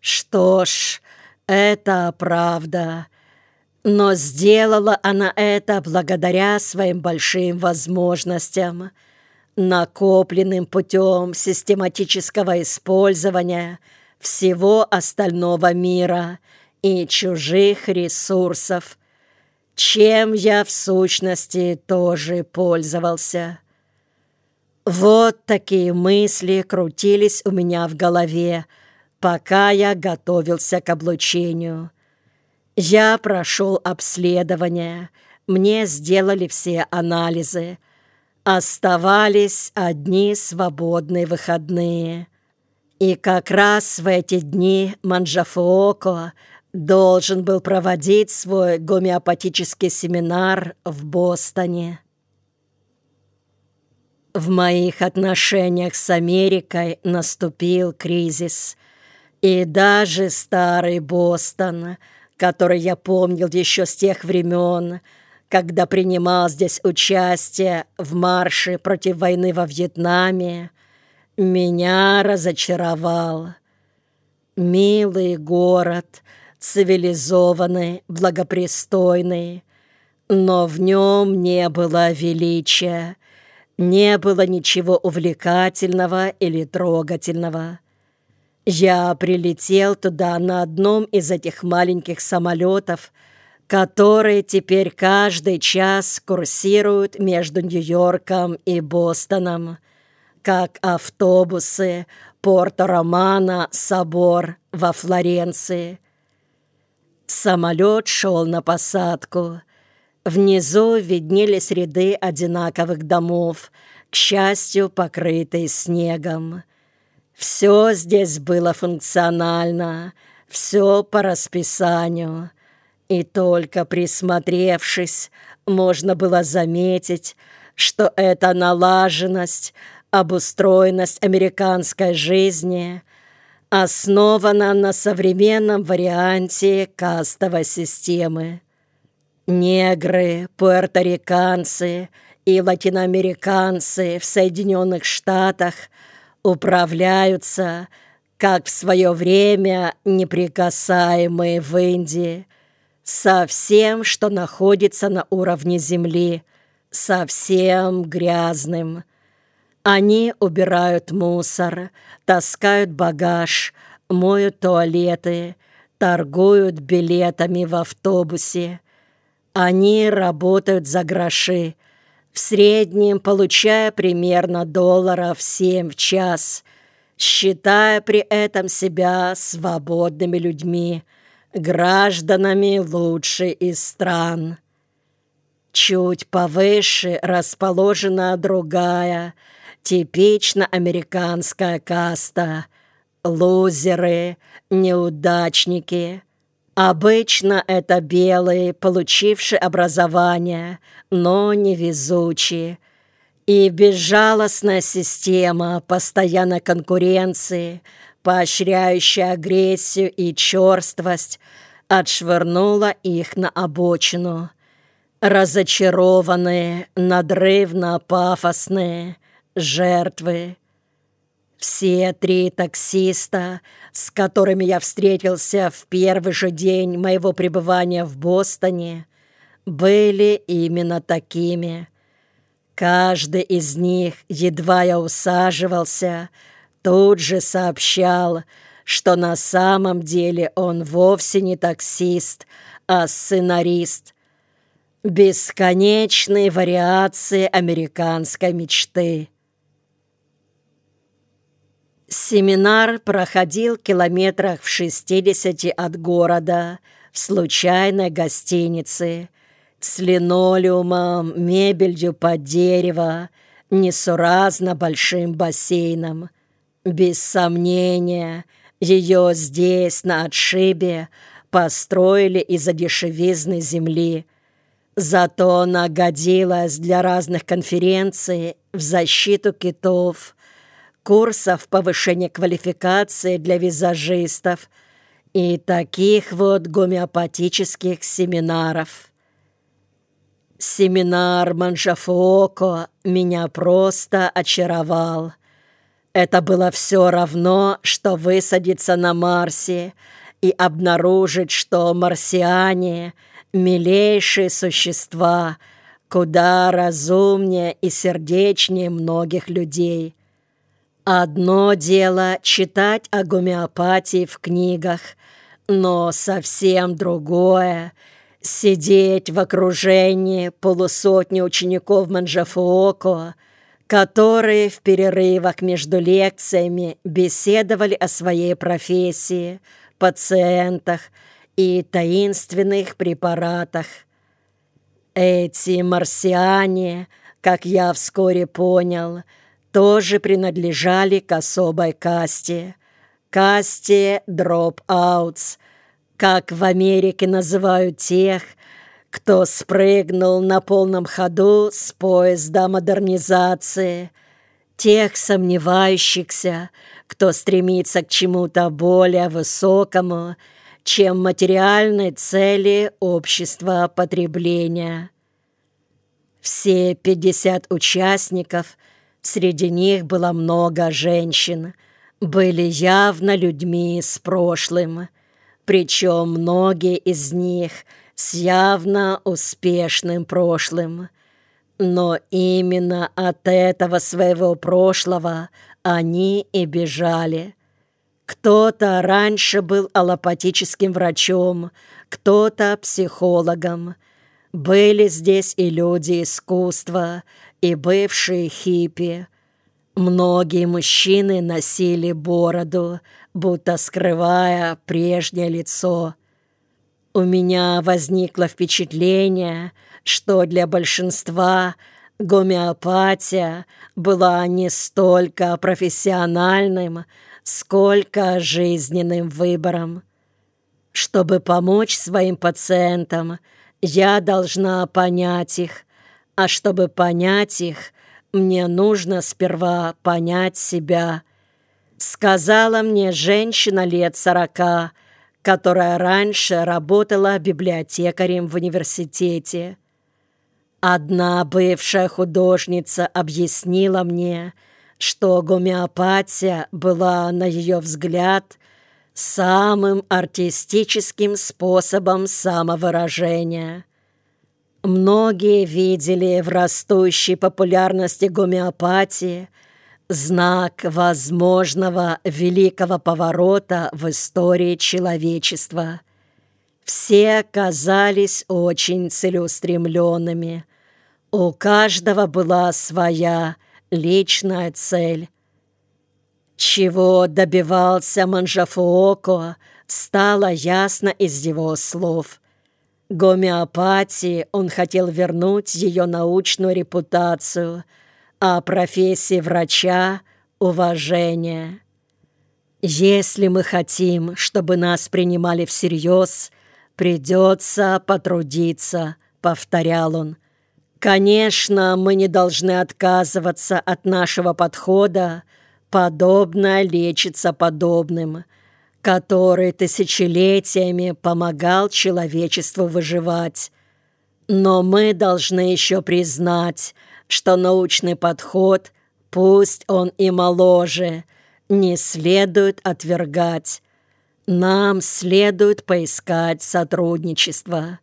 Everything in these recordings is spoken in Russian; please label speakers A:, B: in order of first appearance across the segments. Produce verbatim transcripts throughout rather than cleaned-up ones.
A: Что ж, это правда. Но сделала она это благодаря своим большим возможностям, накопленным путем систематического использования всего остального мира и чужих ресурсов, чем я в сущности тоже пользовался. Вот такие мысли крутились у меня в голове, пока я готовился к облучению. Я прошел обследование, мне сделали все анализы. Оставались одни свободные выходные. И как раз в эти дни Манджафуоко должен был проводить свой гомеопатический семинар в Бостоне. В моих отношениях с Америкой наступил кризис. И даже старый Бостон, который я помнил еще с тех времен, когда принимал здесь участие в марше против войны во Вьетнаме, меня разочаровал. Милый город, цивилизованный, благопристойный, но в нем не было величия, не было ничего увлекательного или трогательного. Я прилетел туда на одном из этих маленьких самолетов, которые теперь каждый час курсируют между Нью-Йорком и Бостоном, как автобусы Порто-Романо-Собор во Флоренции. Самолет шел на посадку. Внизу виднелись ряды одинаковых домов, к счастью, покрытые снегом. Все здесь было функционально, все по расписанию. И только присмотревшись, можно было заметить, что эта налаженность, обустроенность американской жизни основана на современном варианте кастовой системы. Негры, пуэрториканцы и латиноамериканцы в Соединенных Штатах управляются, как в свое время неприкасаемые в Индии, со всем, что находится на уровне земли, совсем грязным. Они убирают мусор, таскают багаж, моют туалеты, торгуют билетами в автобусе. Они работают за гроши, в среднем получая примерно долларов семь в час, считая при этом себя свободными людьми, гражданами лучшей из стран. Чуть повыше расположена другая, типично американская каста – лузеры, неудачники. Обычно это белые, получившие образование, но невезучие. И безжалостная система постоянной конкуренции, поощряющая агрессию и черствость, отшвырнула их на обочину. Разочарованные, надрывно-пафосные жертвы. Все три таксиста, с которыми я встретился в первый же день моего пребывания в Бостоне, были именно такими. Каждый из них, едва я усаживался, тут же сообщал, что на самом деле он вовсе не таксист, а сценарист. Бесконечные вариации американской мечты. Семинар проходил километрах в шестидесяти от города, в случайной гостинице, с линолеумом, мебелью под дерево, несуразно большим бассейном. Без сомнения, ее здесь, на отшибе, построили из-за дешевизны земли. Зато она годилась для разных конференций в защиту китов, курсов повышения квалификации для визажистов и таких вот гомеопатических семинаров. Семинар Манджафуоко меня просто очаровал. Это было все равно, что высадиться на Марсе и обнаружить, что марсиане — милейшие существа, куда разумнее и сердечнее многих людей. Одно дело читать о гомеопатии в книгах, но совсем другое — сидеть в окружении полусотни учеников Манджафуоко, которые в перерывах между лекциями беседовали о своей профессии, пациентах и таинственных препаратах. Эти марсиане, как я вскоре понял, тоже принадлежали к особой касте, касте дроп-аутс, как в Америке называют тех, кто спрыгнул на полном ходу с поезда модернизации, тех сомневающихся, кто стремится к чему-то более высокому, чем материальной цели общества потребления. Все пятьдесят участников, среди них было много женщин, были явно людьми с прошлым, причем многие из них с явно успешным прошлым. Но именно от этого своего прошлого они и бежали. Кто-то раньше был аллопатическим врачом, кто-то психологом. Были здесь и люди искусства, и бывшие хиппи. Многие мужчины носили бороду, будто скрывая прежнее лицо. У меня возникло впечатление, что для большинства гомеопатия была не столько профессиональным, сколько жизненным выбором. Чтобы помочь своим пациентам, я должна понять их, а чтобы понять их, мне нужно сперва понять себя. Сказала мне женщина лет сорока, которая раньше работала библиотекарем в университете. Одна бывшая художница объяснила мне, что гомеопатия была, на ее взгляд, самым артистическим способом самовыражения. Многие видели в растущей популярности гомеопатии знак возможного великого поворота в истории человечества. Все казались очень целеустремленными. У каждого была своя личная цель. Чего добивался Манджафуоко, стало ясно из его слов. Гомеопатии он хотел вернуть ее научную репутацию, а профессии врача — уважение. Если мы хотим, чтобы нас принимали всерьез, придется потрудиться, повторял он. Конечно, мы не должны отказываться от нашего подхода, подобное лечится подобным, который тысячелетиями помогал человечеству выживать. Но мы должны еще признать, что научный подход, пусть он и моложе, не следует отвергать. Нам следует поискать сотрудничество.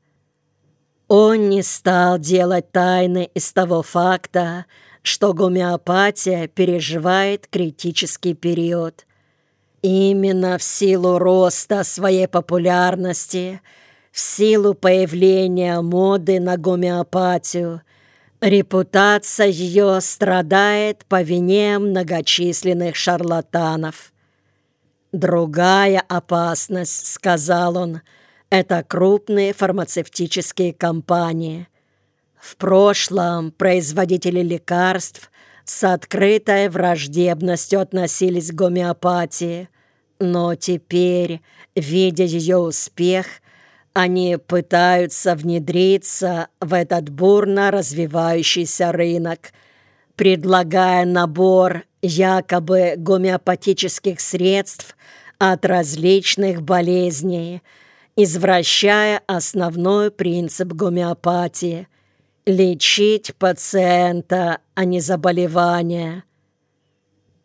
A: Он не стал делать тайны из того факта, что гомеопатия переживает критический период. Именно в силу роста своей популярности, в силу появления моды на гомеопатию, репутация ее страдает по вине многочисленных шарлатанов. «Другая опасность, — сказал он, — это крупные фармацевтические компании. В прошлом производители лекарств с открытой враждебностью относились к гомеопатии, но теперь, видя ее успех, они пытаются внедриться в этот бурно развивающийся рынок, предлагая набор якобы гомеопатических средств от различных болезней, извращая основной принцип гомеопатии – лечить, лечить пациента, а не заболевание.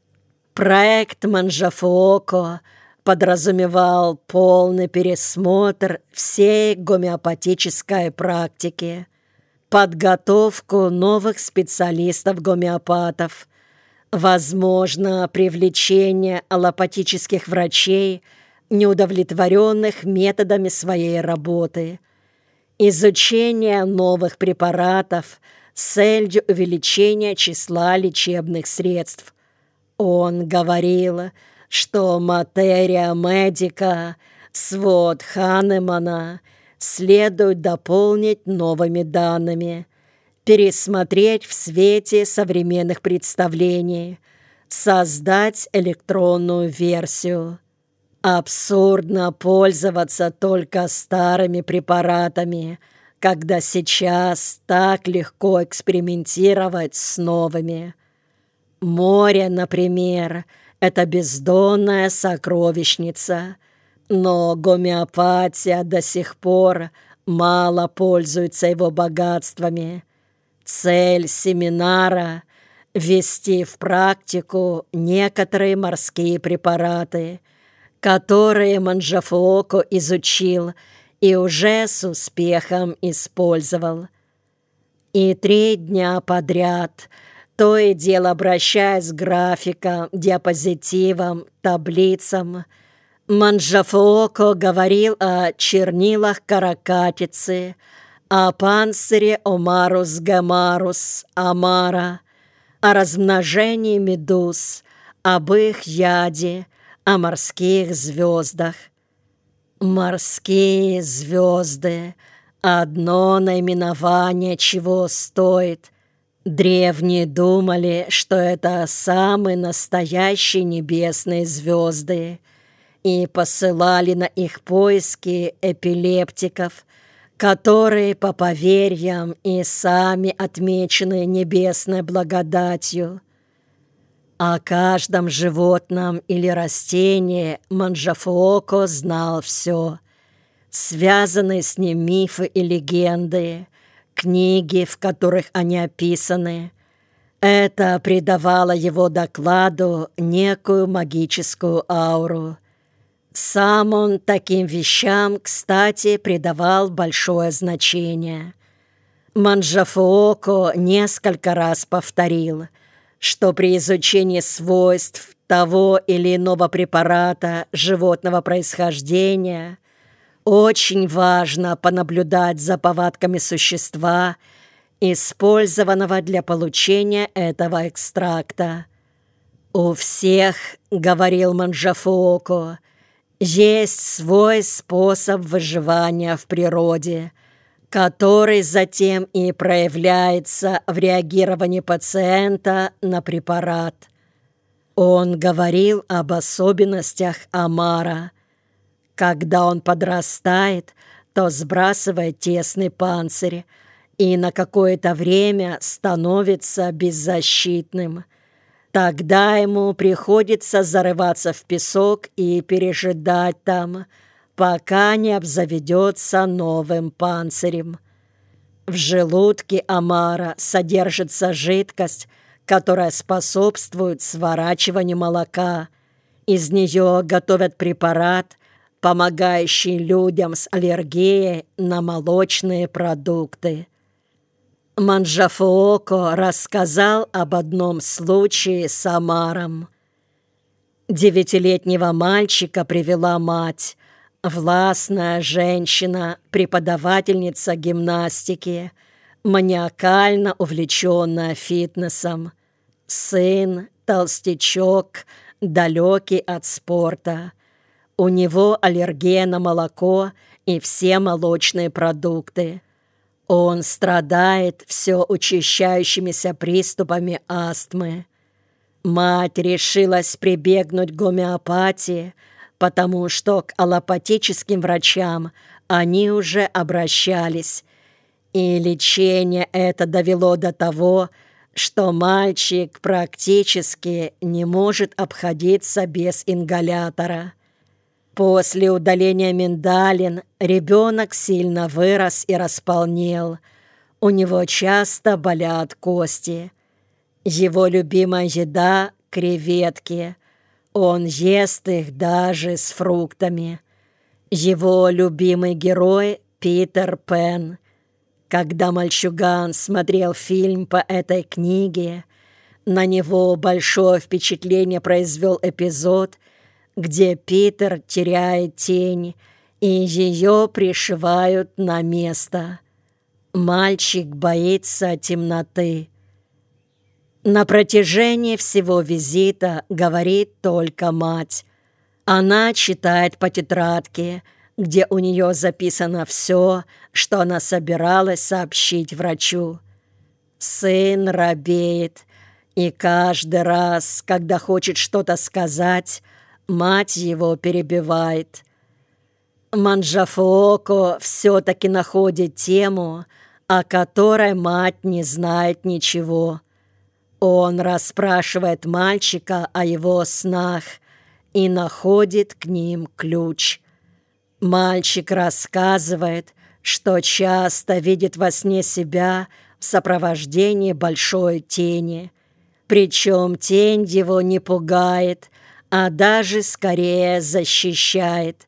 A: Проект Манжафуоко подразумевал полный пересмотр всей гомеопатической практики, подготовку новых специалистов-гомеопатов, возможно, привлечение аллопатических врачей, неудовлетворенных методами своей работы, изучение новых препаратов с целью увеличения числа лечебных средств. Он говорил, что материя медика, свод Ханемана, следует дополнить новыми данными, пересмотреть в свете современных представлений, создать электронную версию. Абсурдно пользоваться только старыми препаратами, когда сейчас так легко экспериментировать с новыми. Море, например, это бездонная сокровищница, но гомеопатия до сих пор мало пользуется его богатствами. Цель семинара – ввести в практику некоторые морские препараты, которые Манжафуоко изучил и уже с успехом использовал. И три дня подряд, то и дело обращаясь к графикам, диапозитивам, таблицам, Манжафуоко говорил о чернилах каракатицы, о панцире Омарус гемарус амара, о размножении медуз, об их яде, о морских звездах. Морские звезды — одно наименование чего стоит. Древние думали, что это самые настоящие небесные звезды, и посылали на их поиски эпилептиков, которые, по поверьям, и сами отмечены небесной благодатью. О каждом животном или растении Манжафуоко знал все. Связанные с ним мифы и легенды, книги, в которых они описаны. Это придавало его докладу некую магическую ауру. Сам он таким вещам, кстати, придавал большое значение. Манжафуоко несколько раз повторил, что при изучении свойств того или иного препарата животного происхождения очень важно понаблюдать за повадками существа, использованного для получения этого экстракта. «У всех, — говорил Манжафуоко, — есть свой способ выживания в природе, который затем и проявляется в реагировании пациента на препарат». Он говорил об особенностях омара. Когда он подрастает, то сбрасывает тесный панцирь и на какое-то время становится беззащитным. Тогда ему приходится зарываться в песок и пережидать там, пока не обзаведется новым панцирем. В желудке омара содержится жидкость, которая способствует сворачиванию молока. Из нее готовят препарат, помогающий людям с аллергией на молочные продукты. Манжафуоко рассказал об одном случае с омаром. Девятилетнего мальчика привела мать, властная женщина, преподавательница гимнастики, маниакально увлеченная фитнесом. Сын, толстячок, далекий от спорта. У него аллергия на молоко и все молочные продукты. Он страдает все учащающимися приступами астмы. Мать решилась прибегнуть к гомеопатии, потому что к аллопатическим врачам они уже обращались, и лечение это довело до того, что мальчик практически не может обходиться без ингалятора. После удаления миндалин ребенок сильно вырос и располнел. У него часто болят кости. Его любимая еда – креветки. Он ест их даже с фруктами. Его любимый герой — Питер Пен. Когда мальчуган смотрел фильм по этой книге, на него большое впечатление произвел эпизод, где Питер теряет тень, и ее пришивают на место. Мальчик боится темноты. На протяжении всего визита говорит только мать. Она читает по тетрадке, где у нее записано все, что она собиралась сообщить врачу. Сын робеет, и каждый раз, когда хочет что-то сказать, мать его перебивает. Манджафооко все-таки находит тему, о которой мать не знает ничего. Он расспрашивает мальчика о его снах и находит к ним ключ. Мальчик рассказывает, что часто видит во сне себя в сопровождении большой тени. Причем тень его не пугает, а даже скорее защищает.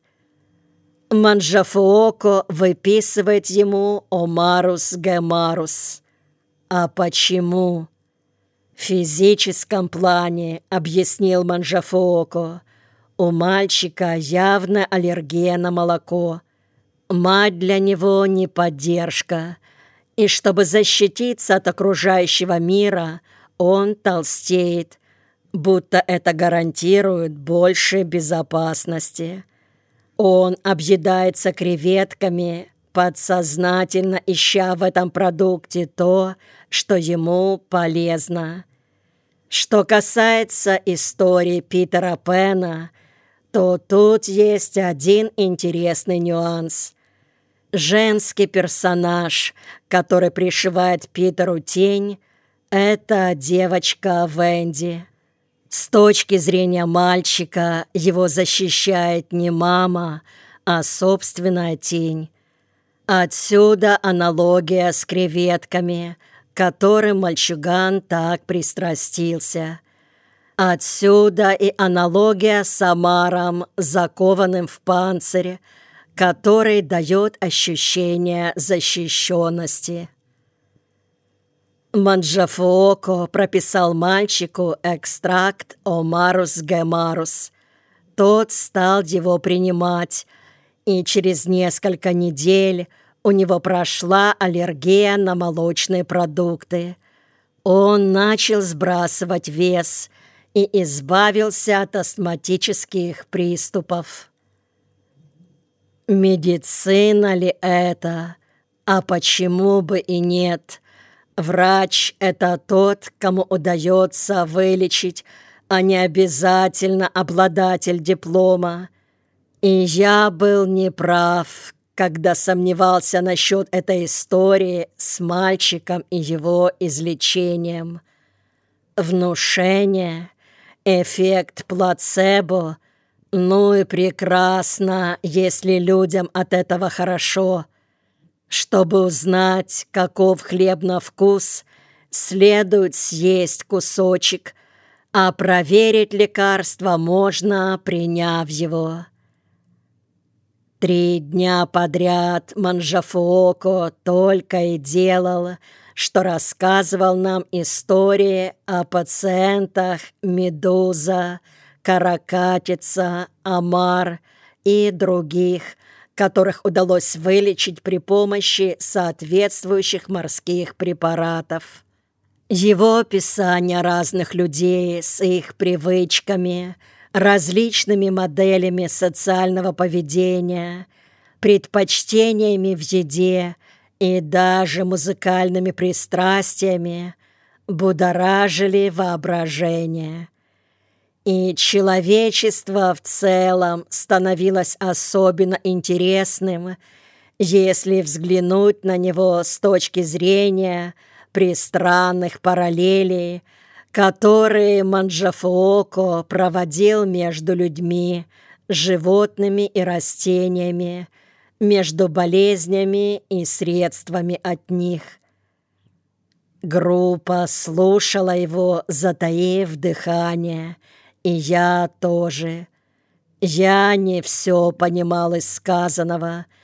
A: Манджафооко выписывает ему омарус гемарус. А почему? В физическом плане, объяснил Манджафооко, у мальчика явная аллергия на молоко. Мать для него не поддержка. И чтобы защититься от окружающего мира, он толстеет, будто это гарантирует больше безопасности. Он объедается креветками, подсознательно ища в этом продукте то, что ему полезно. Что касается истории Питера Пена, то тут есть один интересный нюанс. Женский персонаж, который пришивает Питеру тень, это девочка Венди. С точки зрения мальчика его защищает не мама, а собственная тень. Отсюда аналогия с креветками, к которым мальчуган так пристрастился. Отсюда и аналогия с омаром, закованным в панцирь, который дает ощущение защищенности. Манджафооко прописал мальчику экстракт омарус гемарус. Тот стал его принимать, и через несколько недель у него прошла аллергия на молочные продукты. Он начал сбрасывать вес и избавился от астматических приступов. Медицина ли это? А почему бы и нет? Врач — это тот, кому удается вылечить, а не обязательно обладатель диплома. И я был неправ, когда сомневался насчет этой истории с мальчиком и его излечением. Внушение, эффект плацебо, ну и прекрасно, если людям от этого хорошо. Чтобы узнать, каков хлеб на вкус, следует съесть кусочек, а проверить лекарство можно, приняв его. Три дня подряд Манджафооко только и делал, что рассказывал нам истории о пациентах медуза, каракатица, омар и других, которых удалось вылечить при помощи соответствующих морских препаратов. Его описание разных людей с их привычками, различными моделями социального поведения, предпочтениями в еде и даже музыкальными пристрастиями будоражили воображение. И человечество в целом становилось особенно интересным, если взглянуть на него с точки зрения пристранных параллелей, которые Манджафооко проводил между людьми, животными и растениями, между болезнями и средствами от них. Группа слушала его, затаив дыхание, И я тоже. Я не все понимал из сказанного,